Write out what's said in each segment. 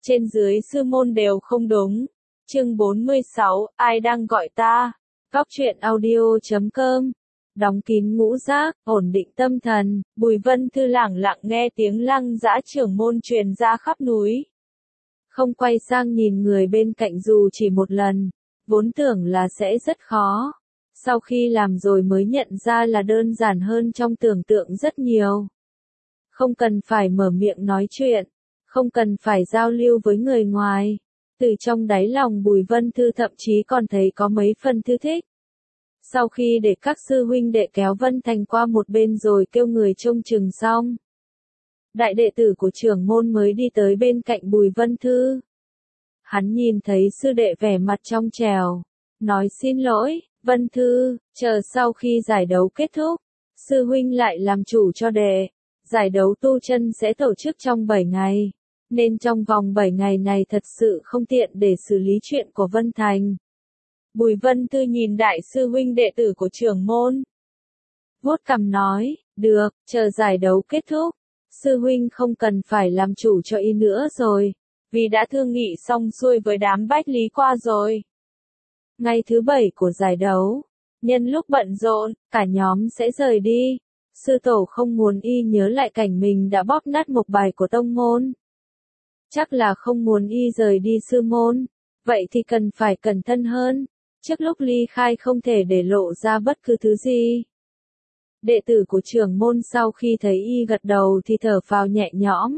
trên dưới sư môn đều không đúng. Chương 46, ai đang gọi ta? Góc truyện audio.com. Đóng kín ngũ giác, ổn định tâm thần, Bùi Vân Thư lẳng lặng nghe tiếng Lăng Dã trưởng môn truyền ra khắp núi. Không quay sang nhìn người bên cạnh dù chỉ một lần, vốn tưởng là sẽ rất khó. Sau khi làm rồi mới nhận ra là đơn giản hơn trong tưởng tượng rất nhiều. Không cần phải mở miệng nói chuyện, không cần phải giao lưu với người ngoài. Từ trong đáy lòng Bùi Vân Thư thậm chí còn thấy có mấy phần thư thích. Sau khi để các sư huynh đệ kéo Vân Thành qua một bên rồi kêu người trông chừng xong, đại đệ tử của trưởng môn mới đi tới bên cạnh Bùi Vân Thư. Hắn nhìn thấy sư đệ vẻ mặt trong trẻo, nói xin lỗi, Vân Thư, chờ sau khi giải đấu kết thúc, sư huynh lại làm chủ cho đệ. Giải đấu tu chân sẽ tổ chức trong 7 ngày, nên trong vòng 7 ngày này thật sự không tiện để xử lý chuyện của Vân Thành. Bùi Vân Thư nhìn đại sư huynh đệ tử của trưởng môn, vuốt cằm nói, được, chờ giải đấu kết thúc, sư huynh không cần phải làm chủ cho y nữa rồi, vì đã thương nghị xong xuôi với đám Bách Lý qua rồi. Ngày thứ 7 của giải đấu, nhân lúc bận rộn, cả nhóm sẽ rời đi. Sư tổ không muốn y nhớ lại cảnh mình đã bóp nát mộc bài của tông môn. Chắc là không muốn y rời đi sư môn, vậy thì cần phải cẩn thận hơn, trước lúc ly khai không thể để lộ ra bất cứ thứ gì. Đệ tử của trưởng môn sau khi thấy y gật đầu thì thở phào nhẹ nhõm.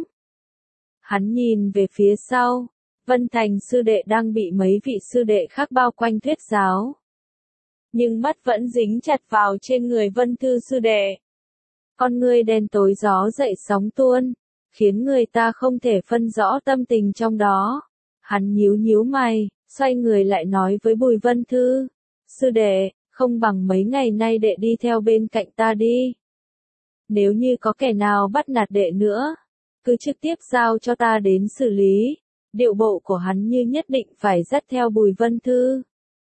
Hắn nhìn về phía sau, Vân Thành sư đệ đang bị mấy vị sư đệ khác bao quanh thuyết giáo. Nhưng mắt vẫn dính chặt vào trên người Vân Thư sư đệ. Con ngươi đen tối gió dậy sóng tuôn, khiến người ta không thể phân rõ tâm tình trong đó. Hắn nhíu nhíu mày, xoay người lại nói với Bùi Vân Thư, sư đệ, không bằng mấy ngày nay đệ đi theo bên cạnh ta đi. Nếu như có kẻ nào bắt nạt đệ nữa, cứ trực tiếp giao cho ta đến xử lý. Điệu bộ của hắn như nhất định phải dắt theo Bùi Vân Thư.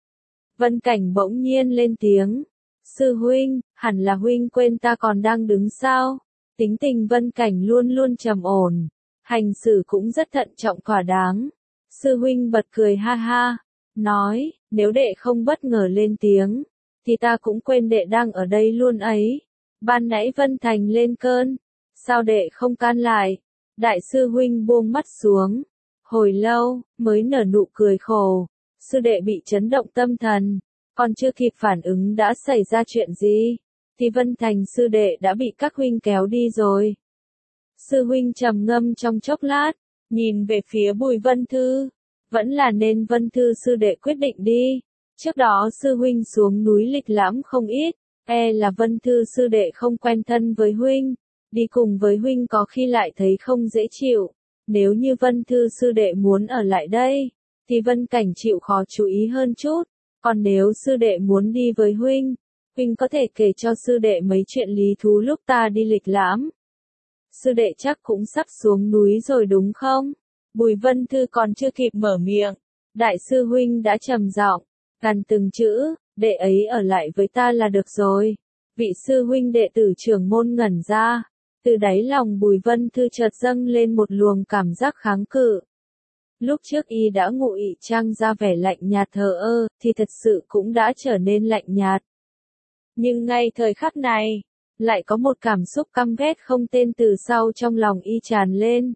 Vân Cảnh bỗng nhiên lên tiếng. Sư huynh, hẳn là huynh quên ta còn đang đứng sao? Tính tình Vân Cảnh luôn luôn trầm ổn, hành xử cũng rất thận trọng thỏa đáng. Sư huynh bật cười ha ha, nói, nếu đệ không bất ngờ lên tiếng, thì ta cũng quên đệ đang ở đây luôn ấy. Ban nãy Vân Thành lên cơn, sao đệ không can lại? Đại sư huynh buông mắt xuống, hồi lâu, mới nở nụ cười khổ. Sư đệ bị chấn động tâm thần, còn chưa kịp phản ứng đã xảy ra chuyện gì, thì Vân Thành sư đệ đã bị các huynh kéo đi rồi. Sư huynh trầm ngâm trong chốc lát, nhìn về phía Bùi Vân Thư, vẫn là nên Vân Thư sư đệ quyết định đi. Trước đó sư huynh xuống núi lịch lãm không ít, là Vân Thư sư đệ không quen thân với huynh, đi cùng với huynh có khi lại thấy không dễ chịu. Nếu như Vân Thư sư đệ muốn ở lại đây, thì Vân Cảnh chịu khó chú ý hơn chút. Còn nếu sư đệ muốn đi với huynh, huynh có thể kể cho sư đệ mấy chuyện lý thú lúc ta đi lịch lãm. Sư đệ chắc cũng sắp xuống núi rồi đúng không? Bùi Vân Thư còn chưa kịp mở miệng, đại sư huynh đã trầm giọng, gằn từng chữ, đệ ấy ở lại với ta là được rồi. Vị sư huynh đệ tử trưởng môn ngẩn ra, từ đáy lòng Bùi Vân Thư chợt dâng lên một luồng cảm giác kháng cự. Lúc trước y đã ngụy trang ra vẻ lạnh nhạt thờ ơ, thì thật sự cũng đã trở nên lạnh nhạt. Nhưng ngay thời khắc này, lại có một cảm xúc căm ghét không tên từ sau trong lòng y tràn lên.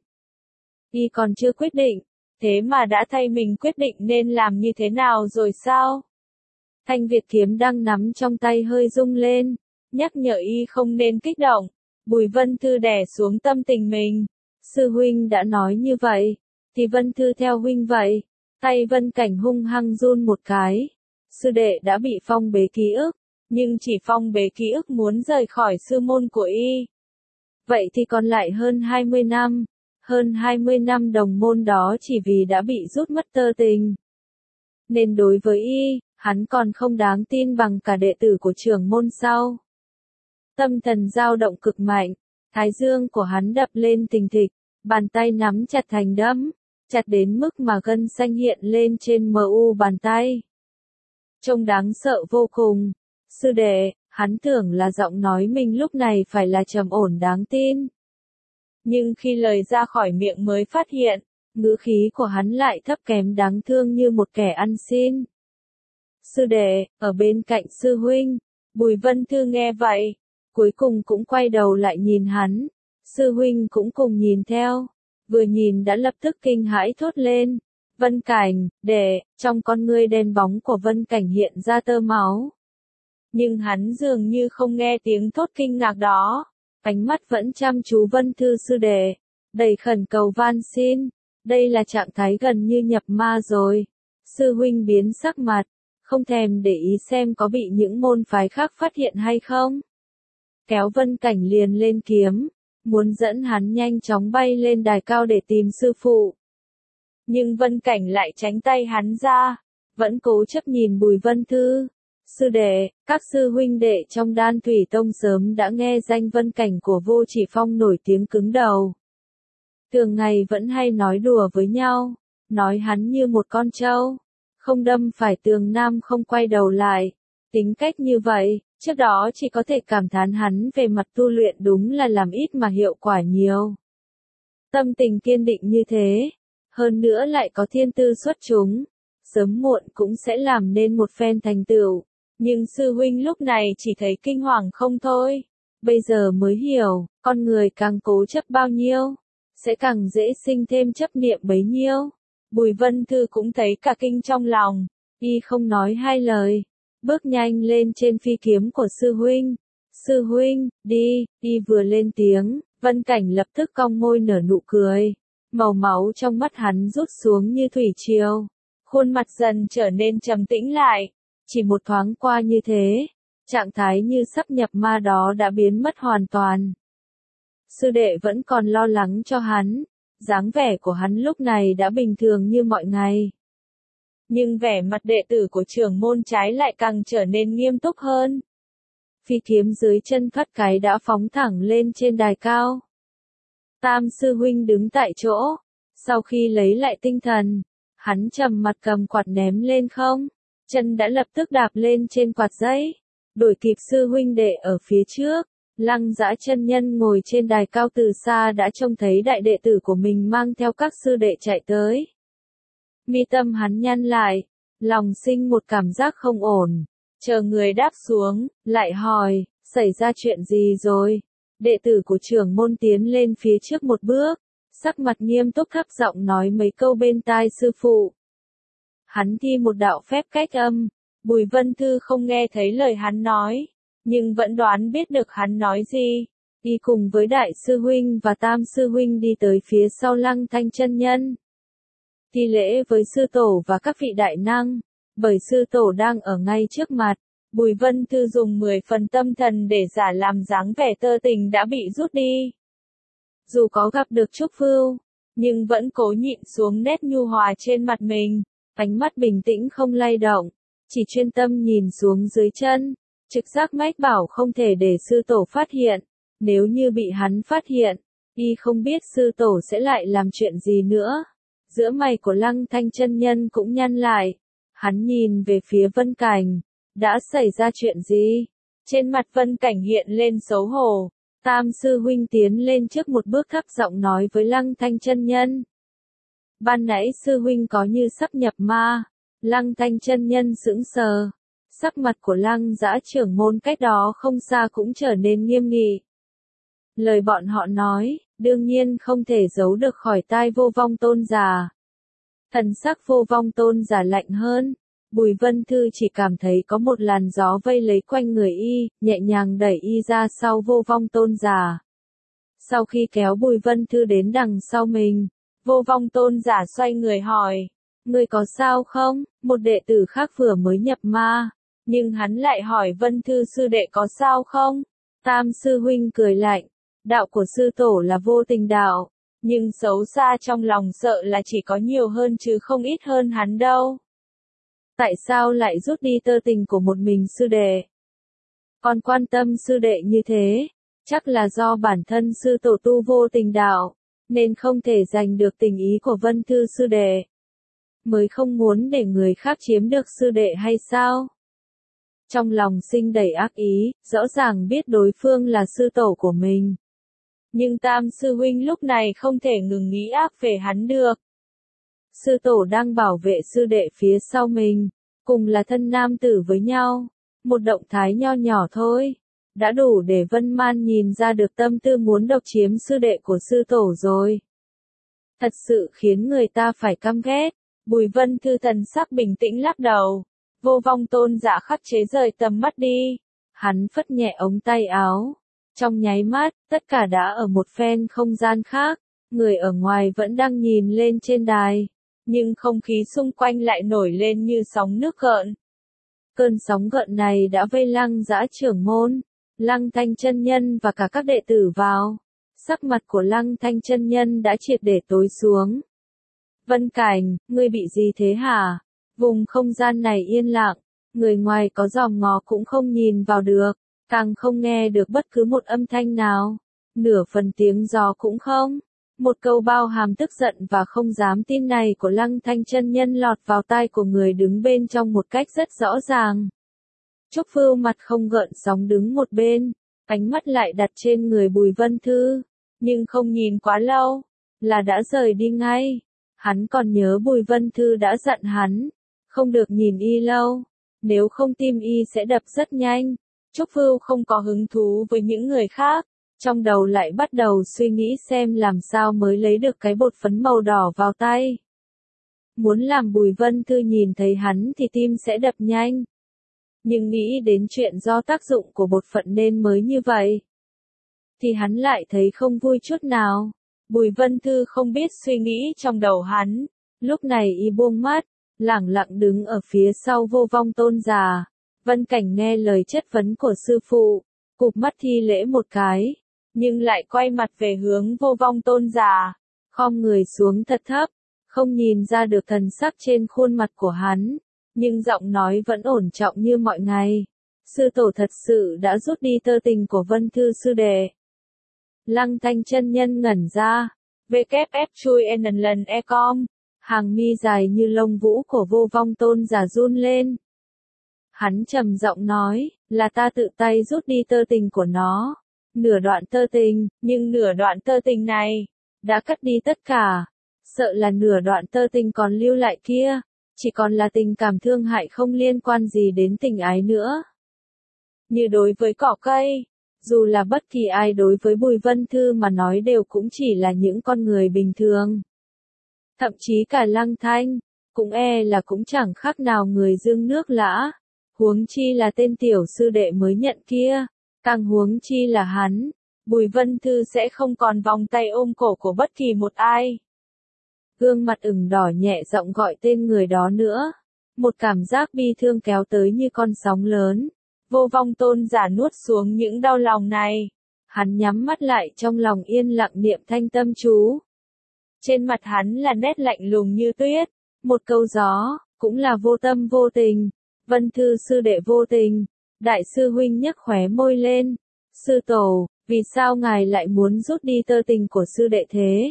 Y còn chưa quyết định, thế mà đã thay mình quyết định nên làm như thế nào rồi sao? Thanh Việt kiếm đang nắm trong tay hơi rung lên, nhắc nhở y không nên kích động. Bùi Vân Thư đè xuống tâm tình mình. Sư huynh đã nói như vậy, thì Vân Thư theo huynh vậy. Tay Vân Cảnh hung hăng run một cái. Sư đệ đã bị phong bế ký ức, nhưng chỉ phong bế ký ức muốn rời khỏi sư môn của y. Vậy thì còn lại hơn 20 năm. Hơn 20 năm đồng môn đó chỉ vì đã bị rút mất tơ tình. Nên đối với y, hắn còn không đáng tin bằng cả đệ tử của trưởng môn sau. Tâm thần dao động cực mạnh, thái dương của hắn đập lên thình thịch, bàn tay nắm chặt thành đấm, chặt đến mức mà gân xanh hiện lên trên mu bàn tay. Trông đáng sợ vô cùng. Sư đệ, hắn tưởng là giọng nói mình lúc này phải là trầm ổn đáng tin. Nhưng khi lời ra khỏi miệng mới phát hiện, ngữ khí của hắn lại thấp kém đáng thương như một kẻ ăn xin. Sư đệ, ở bên cạnh sư huynh. Bùi Vân Thư nghe vậy, cuối cùng cũng quay đầu lại nhìn hắn. Sư huynh cũng cùng nhìn theo. Vừa nhìn đã lập tức kinh hãi thốt lên. Vân Cảnh, đệ, trong con ngươi đen bóng của Vân Cảnh hiện ra tơ máu. Nhưng hắn dường như không nghe tiếng thốt kinh ngạc đó. Ánh mắt vẫn chăm chú Vân Thư sư đệ, đầy khẩn cầu van xin. Đây là trạng thái gần như nhập ma rồi. Sư huynh biến sắc mặt, không thèm để ý xem có bị những môn phái khác phát hiện hay không. Kéo Vân Cảnh liền lên kiếm, muốn dẫn hắn nhanh chóng bay lên đài cao để tìm sư phụ. Nhưng Vân Cảnh lại tránh tay hắn ra, vẫn cố chấp nhìn Bùi Vân Thư. Sư đệ, các sư huynh đệ trong Đan Thủy Tông sớm đã nghe danh Vân Cảnh của Vô Chỉ Phong nổi tiếng cứng đầu. Thường ngày vẫn hay nói đùa với nhau, nói hắn như một con trâu, không đâm phải tường nam không quay đầu lại. Tính cách như vậy, trước đó chỉ có thể cảm thán hắn về mặt tu luyện đúng là làm ít mà hiệu quả nhiều. Tâm tình kiên định như thế, hơn nữa lại có thiên tư xuất chúng, sớm muộn cũng sẽ làm nên một phen thành tựu. Nhưng sư huynh lúc này chỉ thấy kinh hoàng không thôi. Bây giờ mới hiểu, con người càng cố chấp bao nhiêu, sẽ càng dễ sinh thêm chấp niệm bấy nhiêu. Bùi Vân Thư cũng thấy cả kinh trong lòng, y không nói hai lời, bước nhanh lên trên phi kiếm của sư huynh. Sư huynh, đi, y vừa lên tiếng, Vân Cảnh lập tức cong môi nở nụ cười. Màu máu trong mắt hắn rút xuống như thủy triều, khuôn mặt dần trở nên trầm tĩnh lại. Chỉ một thoáng qua như thế, trạng thái như sắp nhập ma đó đã biến mất hoàn toàn. Sư đệ vẫn còn lo lắng cho hắn, dáng vẻ của hắn lúc này đã bình thường như mọi ngày. Nhưng vẻ mặt đệ tử của trưởng môn trái lại càng trở nên nghiêm túc hơn. Phi kiếm dưới chân thoát cái đã phóng thẳng lên trên đài cao. Tam sư huynh đứng tại chỗ, sau khi lấy lại tinh thần, hắn trầm mặt cầm quạt ném lên không, chân đã lập tức đạp lên trên quạt giấy, đuổi kịp sư huynh đệ ở phía trước. Lăng Dã chân nhân ngồi trên đài cao từ xa đã trông thấy đại đệ tử của mình mang theo các sư đệ chạy tới. Mi tâm hắn nhăn lại, lòng sinh một cảm giác không ổn, chờ người đáp xuống, lại hỏi, xảy ra chuyện gì rồi? Đệ tử của trưởng môn tiến lên phía trước một bước, sắc mặt nghiêm túc thấp giọng nói mấy câu bên tai sư phụ. Hắn thi một đạo phép cách âm, Bùi Vân Thư không nghe thấy lời hắn nói, nhưng vẫn đoán biết được hắn nói gì. Đi cùng với đại sư huynh và tam sư huynh đi tới phía sau Lăng Thanh chân nhân. Thi lễ với sư tổ và các vị đại năng, bởi sư tổ đang ở ngay trước mặt. Bùi Vân Thư dùng 10 phần tâm thần để giả làm dáng vẻ tơ tình đã bị rút đi. Dù có gặp được Trúc Phưu, nhưng vẫn cố nhịn xuống nét nhu hòa trên mặt mình, ánh mắt bình tĩnh không lay động, chỉ chuyên tâm nhìn xuống dưới chân. Trực giác mách bảo không thể để sư tổ phát hiện, nếu như bị hắn phát hiện, y không biết sư tổ sẽ lại làm chuyện gì nữa. Giữa mày của Lăng Thanh chân nhân cũng nhăn lại, hắn nhìn về phía Vân Cảnh, đã xảy ra chuyện gì? Trên mặt Vân Cảnh hiện lên xấu hổ, tam sư huynh tiến lên trước một bước thấp giọng nói với Lăng Thanh chân nhân. Ban nãy sư huynh có như sắp nhập ma. Lăng Thanh chân nhân sững sờ. Sắc mặt của Lăng Dã trưởng môn cách đó không xa cũng trở nên nghiêm nghị. Lời bọn họ nói, đương nhiên không thể giấu được khỏi tai Vô Vong tôn giả. Thần sắc Vô Vong tôn giả lạnh hơn, Bùi Vân Thư chỉ cảm thấy có một làn gió vây lấy quanh người y, nhẹ nhàng đẩy y ra sau Vô Vong tôn giả. Sau khi kéo Bùi Vân Thư đến đằng sau mình, Vô Vong tôn giả xoay người hỏi, ngươi có sao không? Một đệ tử khác vừa mới nhập ma. Nhưng hắn lại hỏi Vân Thư sư đệ có sao không? Tam sư huynh cười lạnh, đạo của sư tổ là vô tình đạo, nhưng xấu xa trong lòng sợ là chỉ có nhiều hơn chứ không ít hơn hắn đâu. Tại sao lại rút đi tơ tình của một mình sư đệ? Còn quan tâm sư đệ như thế, chắc là do bản thân sư tổ tu vô tình đạo, nên không thể giành được tình ý của Vân Thư sư đệ. Mới không muốn để người khác chiếm được sư đệ hay sao? Trong lòng sinh đầy ác ý, rõ ràng biết đối phương là sư tổ của mình. Nhưng tam sư huynh lúc này không thể ngừng nghĩ ác về hắn được. sư tổ đang bảo vệ sư đệ phía sau mình, cùng là thân nam tử với nhau, một động thái nho nhỏ thôi, đã đủ để Vân Man nhìn ra được tâm tư muốn độc chiếm sư đệ của sư tổ rồi. Thật sự khiến người ta phải căm ghét. Bùi Vân Thư thần sắc bình tĩnh lắc đầu. Vô Vong Tôn Giả khắc chế rời tầm mắt đi. Hắn phất nhẹ ống tay áo. Trong nháy mắt, tất cả đã ở một phen không gian khác. Người ở ngoài vẫn đang nhìn lên trên đài. Nhưng không khí xung quanh lại nổi lên như sóng nước gợn. Cơn sóng gợn này đã vây Lăng Dã trưởng môn, Lăng Thanh chân nhân và cả các đệ tử vào. Sắc mặt của Lăng Thanh chân nhân đã triệt để tối xuống. Vân Cảnh, ngươi bị gì thế hả? Vùng không gian này yên lặng, người ngoài có dòm ngó cũng không nhìn vào được, càng không nghe được bất cứ một âm thanh nào, nửa phần tiếng gió cũng không. Một câu bao hàm tức giận và không dám tin này của Lăng Thanh chân nhân lọt vào tai của người đứng bên trong một cách rất rõ ràng. Trúc Phưu mặt không gợn sóng đứng một bên, ánh mắt lại đặt trên người Bùi Vân Thư, nhưng không nhìn quá lâu, là đã rời đi ngay. Hắn còn nhớ Bùi Vân Thư đã dặn hắn, không được nhìn y lâu, nếu không tim y sẽ đập rất nhanh. Trúc Phưu không có hứng thú với những người khác, trong đầu lại bắt đầu suy nghĩ xem làm sao mới lấy được cái bột phấn màu đỏ vào tay. Muốn làm Bùi Vân Thư nhìn thấy hắn thì tim sẽ đập nhanh. Nhưng nghĩ đến chuyện do tác dụng của bột phận nên mới như vậy, thì hắn lại thấy không vui chút nào. Bùi Vân Thư không biết suy nghĩ trong đầu hắn, lúc này y buông mắt, lẳng lặng đứng ở phía sau Vô Vong Tôn Giả. Vân Cảnh nghe lời chất vấn của sư phụ, cụp mắt thi lễ một cái, nhưng lại quay mặt về hướng Vô Vong Tôn Giả, khom người xuống thật thấp, không nhìn ra được thần sắc trên khuôn mặt của hắn, nhưng giọng nói vẫn ổn trọng như mọi ngày. Sư tổ thật sự đã rút đi tơ tình của Vân Thư sư đệ. Lăng Thanh chân nhân ngẩn ra, WF chui lần e-com, hàng mi dài như lông vũ của Vô Vong Tôn Giả run lên. Hắn trầm giọng nói, là ta tự tay rút đi tơ tình của nó. Nửa đoạn tơ tình, nhưng nửa đoạn tơ tình này, đã cắt đi tất cả. Sợ là nửa đoạn tơ tình còn lưu lại kia, chỉ còn là tình cảm thương hại không liên quan gì đến tình ái nữa. Như đối với cỏ cây, dù là bất kỳ ai đối với Bùi Vân Thư mà nói đều cũng chỉ là những con người bình thường. Thậm chí cả Lăng Thanh, cũng là cũng chẳng khác nào người dương nước lã, huống chi là tên tiểu sư đệ mới nhận kia, càng huống chi là hắn, Bùi Vân Thư sẽ không còn vòng tay ôm cổ của bất kỳ một ai. Gương mặt ửng đỏ nhẹ giọng gọi tên người đó nữa, một cảm giác bi thương kéo tới như con sóng lớn. Vô Vong Tôn Giả nuốt xuống những đau lòng này. Hắn nhắm mắt lại trong lòng yên lặng niệm thanh tâm chú. Trên mặt hắn là nét lạnh lùng như tuyết. Một câu gió, cũng là vô tâm vô tình. Vân Thư sư đệ vô tình. Đại sư huynh nhếch khóe môi lên. Sư tổ, vì sao ngài lại muốn rút đi tơ tình của sư đệ thế?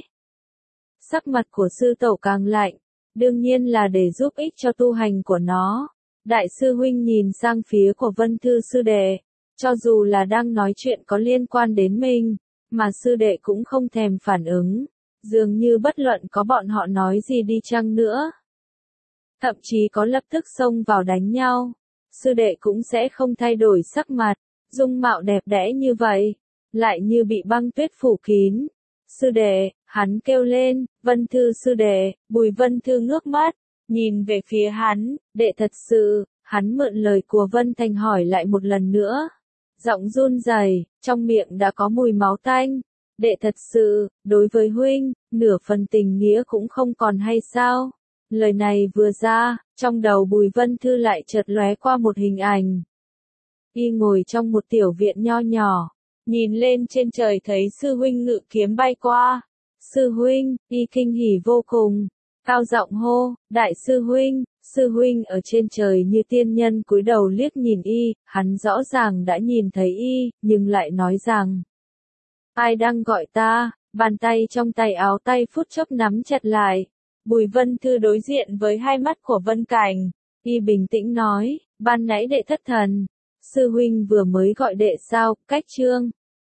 Sắc mặt của sư tổ càng lạnh. Đương nhiên là để giúp ích cho tu hành của nó. Đại sư huynh nhìn sang phía của Vân Thư sư đệ, cho dù là đang nói chuyện có liên quan đến mình, mà sư đệ cũng không thèm phản ứng, dường như bất luận có bọn họ nói gì đi chăng nữa. Thậm chí có lập tức xông vào đánh nhau, sư đệ cũng sẽ không thay đổi sắc mặt, dung mạo đẹp đẽ như vậy, lại như bị băng tuyết phủ kín. Sư đệ, hắn kêu lên, Vân Thư sư đệ, Bùi Vân Thư ngước mắt. Nhìn về phía hắn, đệ thật sự, hắn mượn lời của Vân Thành hỏi lại một lần nữa. Giọng run rẩy, trong miệng đã có mùi máu tanh. Đệ thật sự, đối với huynh, nửa phần tình nghĩa cũng không còn hay sao? Lời này vừa ra, trong đầu Bùi Vân Thư lại chợt lóe qua một hình ảnh. Y ngồi trong một tiểu viện nho nhỏ, nhìn lên trên trời thấy sư huynh ngự kiếm bay qua. Sư huynh, y kinh hỉ vô cùng. Cao giọng hô, đại sư huynh ở trên trời như tiên nhân cúi đầu liếc nhìn y, hắn rõ ràng đã nhìn thấy y, nhưng lại nói rằng, ai đang gọi ta, bàn tay trong tay áo tay phút chốc nắm chặt lại. Bùi Vân Thư đối diện với hai mắt của Vân Cảnh, y bình tĩnh nói, ban nãy đệ thất thần, sư huynh vừa mới gọi đệ sao, cách chương.